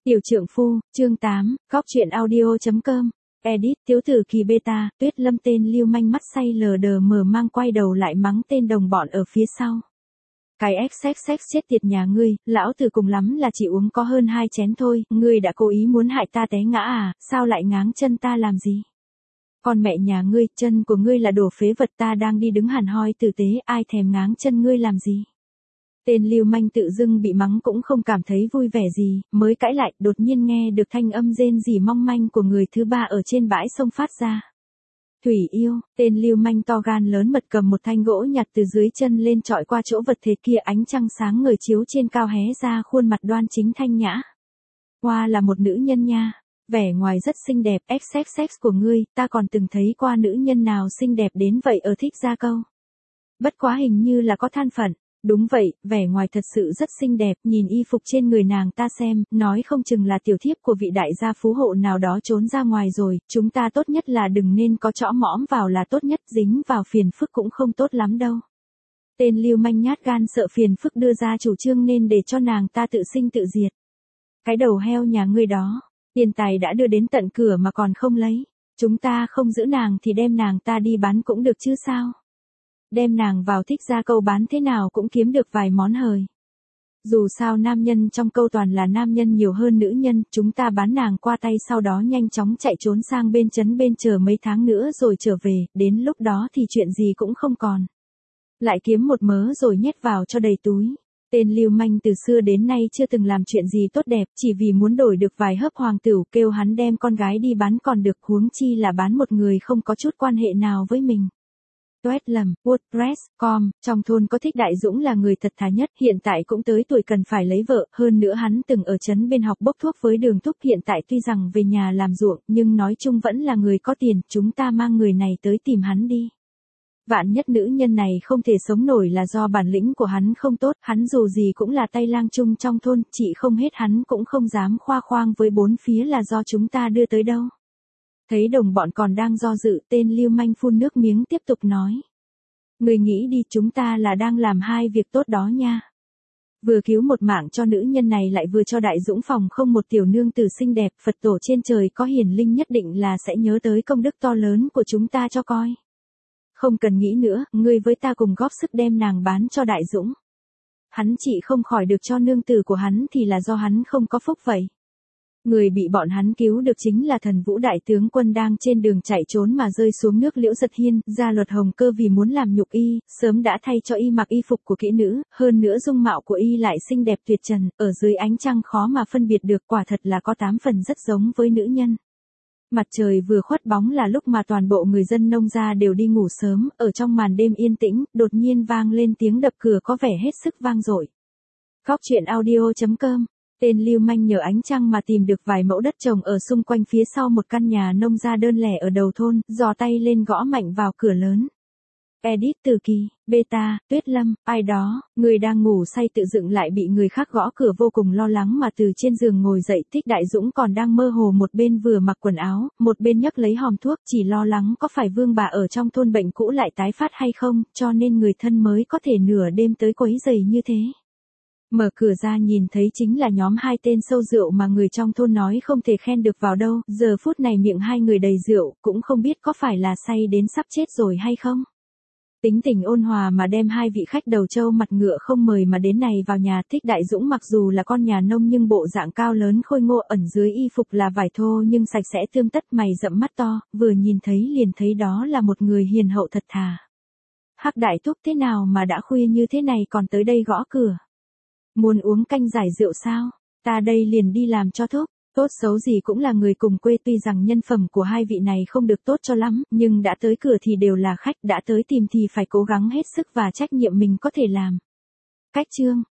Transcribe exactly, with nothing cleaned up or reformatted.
Tiểu trượng phu, chương tám, góc truyện audio.com. Edit, thiếu tử kỳ beta, Tuyết Lâm tên lưu manh mắt say lờ đờ mờ mang quay đầu lại mắng tên đồng bọn ở phía sau. Cái xxx chết tiệt nhà ngươi, lão tử cùng lắm là chỉ uống có hơn hai chén thôi, ngươi đã cố ý muốn hại ta té ngã à, sao lại ngáng chân ta làm gì? Con mẹ nhà ngươi, chân của ngươi là đồ phế vật, ta đang đi đứng hẳn hoi tử tế, ai thèm ngáng chân ngươi làm gì? Tên lưu manh tự dưng bị mắng cũng không cảm thấy vui vẻ gì, mới cãi lại, đột nhiên nghe được thanh âm rên rỉ mong manh của người thứ ba ở trên bãi sông phát ra. Thủy yêu, tên lưu manh to gan lớn mật cầm một thanh gỗ nhặt từ dưới chân lên trọi qua chỗ vật thể kia, ánh trăng sáng ngời chiếu trên cao hé ra khuôn mặt đoan chính thanh nhã. Hoa là một nữ nhân nha, vẻ ngoài rất xinh đẹp, xxx của ngươi, ta còn từng thấy qua nữ nhân nào xinh đẹp đến vậy ở Thích Gia Câu. Bất quá hình như là có than phận. Đúng vậy, vẻ ngoài thật sự rất xinh đẹp, nhìn y phục trên người nàng ta xem, nói không chừng là tiểu thiếp của vị đại gia phú hộ nào đó trốn ra ngoài rồi, chúng ta tốt nhất là đừng nên có chõ mõm vào là tốt nhất, dính vào phiền phức cũng không tốt lắm đâu. Tên lưu manh nhát gan sợ phiền phức đưa ra chủ trương nên để cho nàng ta tự sinh tự diệt. Cái đầu heo nhà ngươi đó, tiền tài đã đưa đến tận cửa mà còn không lấy, chúng ta không giữ nàng thì đem nàng ta đi bán cũng được chứ sao? Đem nàng vào Thích Gia Câu bán thế nào cũng kiếm được vài món hời. Dù sao nam nhân trong câu toàn là nam nhân nhiều hơn nữ nhân, chúng ta bán nàng qua tay sau đó nhanh chóng chạy trốn sang bên trấn bên chờ mấy tháng nữa rồi trở về, đến lúc đó thì chuyện gì cũng không còn. Lại kiếm một mớ rồi nhét vào cho đầy túi. Tên lưu manh từ xưa đến nay chưa từng làm chuyện gì tốt đẹp, chỉ vì muốn đổi được vài hớp hoàng tửu kêu hắn đem con gái đi bán còn được, huống chi là bán một người không có chút quan hệ nào với mình. Tuyết Lâm, WordPress chấm com, trong thôn có Thích Đại Dũng là người thật thà nhất, hiện tại cũng tới tuổi cần phải lấy vợ, hơn nữa hắn từng ở trấn bên học bốc thuốc với Đường Thúc, hiện tại tuy rằng về nhà làm ruộng, nhưng nói chung vẫn là người có tiền, chúng ta mang người này tới tìm hắn đi. Vạn nhất nữ nhân này không thể sống nổi là do bản lĩnh của hắn không tốt, hắn dù gì cũng là tay lang chung trong thôn, chị không hết hắn cũng không dám khoa khoang với bốn phía là do chúng ta đưa tới đâu. Thấy đồng bọn còn đang do dự, tên lưu manh phun nước miếng tiếp tục nói. Người nghĩ đi, chúng ta là đang làm hai việc tốt đó nha. Vừa cứu một mạng cho nữ nhân này lại vừa cho Đại Dũng phòng không một tiểu nương tử xinh đẹp, Phật tổ trên trời có hiển linh nhất định là sẽ nhớ tới công đức to lớn của chúng ta cho coi. Không cần nghĩ nữa, ngươi với ta cùng góp sức đem nàng bán cho Đại Dũng. Hắn chỉ không khỏi được cho nương tử của hắn thì là do hắn không có phúc vậy. Người bị bọn hắn cứu được chính là Thần Vũ đại tướng quân đang trên đường chạy trốn mà rơi xuống nước Liễu Giật Hiên, Gia Luật Hồng Cơ vì muốn làm nhục y, sớm đã thay cho y mặc y phục của kỹ nữ, hơn nữa dung mạo của y lại xinh đẹp tuyệt trần, ở dưới ánh trăng khó mà phân biệt được, quả thật là có tám phần rất giống với nữ nhân. Mặt trời vừa khuất bóng là lúc mà toàn bộ người dân nông gia đều đi ngủ sớm, ở trong màn đêm yên tĩnh, đột nhiên vang lên tiếng đập cửa có vẻ hết sức vang dội. Góc truyện audio.com. Tên lưu manh nhờ ánh trăng mà tìm được vài mẫu đất trồng ở xung quanh phía sau một căn nhà nông gia đơn lẻ ở đầu thôn, giò tay lên gõ mạnh vào cửa lớn. Edit từ kỳ, beta, Tuyết Lâm, ai đó, người đang ngủ say tự dựng lại bị người khác gõ cửa vô cùng lo lắng mà từ trên giường ngồi dậy. Thích Đại Dũng còn đang mơ hồ, một bên vừa mặc quần áo, một bên nhấc lấy hòm thuốc, chỉ lo lắng có phải vương bà ở trong thôn bệnh cũ lại tái phát hay không, cho nên người thân mới có thể nửa đêm tới quấy rầy như thế. Mở cửa ra nhìn thấy chính là nhóm hai tên sâu rượu mà người trong thôn nói không thể khen được vào đâu, giờ phút này miệng hai người đầy rượu, cũng không biết có phải là say đến sắp chết rồi hay không. Tính tình ôn hòa mà đem hai vị khách đầu trâu mặt ngựa không mời mà đến này vào nhà. Thích Đại Dũng mặc dù là con nhà nông nhưng bộ dạng cao lớn khôi ngô, ẩn dưới y phục là vải thô nhưng sạch sẽ tươm tất, mày rậm mắt to, vừa nhìn thấy liền thấy đó là một người hiền hậu thật thà. Hắc Đại Thúc, thế nào mà đã khuya như thế này còn tới đây gõ cửa? Muốn uống canh giải rượu sao? Ta đây liền đi làm cho thúc. Tốt xấu gì cũng là người cùng quê, tuy rằng nhân phẩm của hai vị này không được tốt cho lắm, nhưng đã tới cửa thì đều là khách, đã tới tìm thì phải cố gắng hết sức và trách nhiệm mình có thể làm. Cách chương,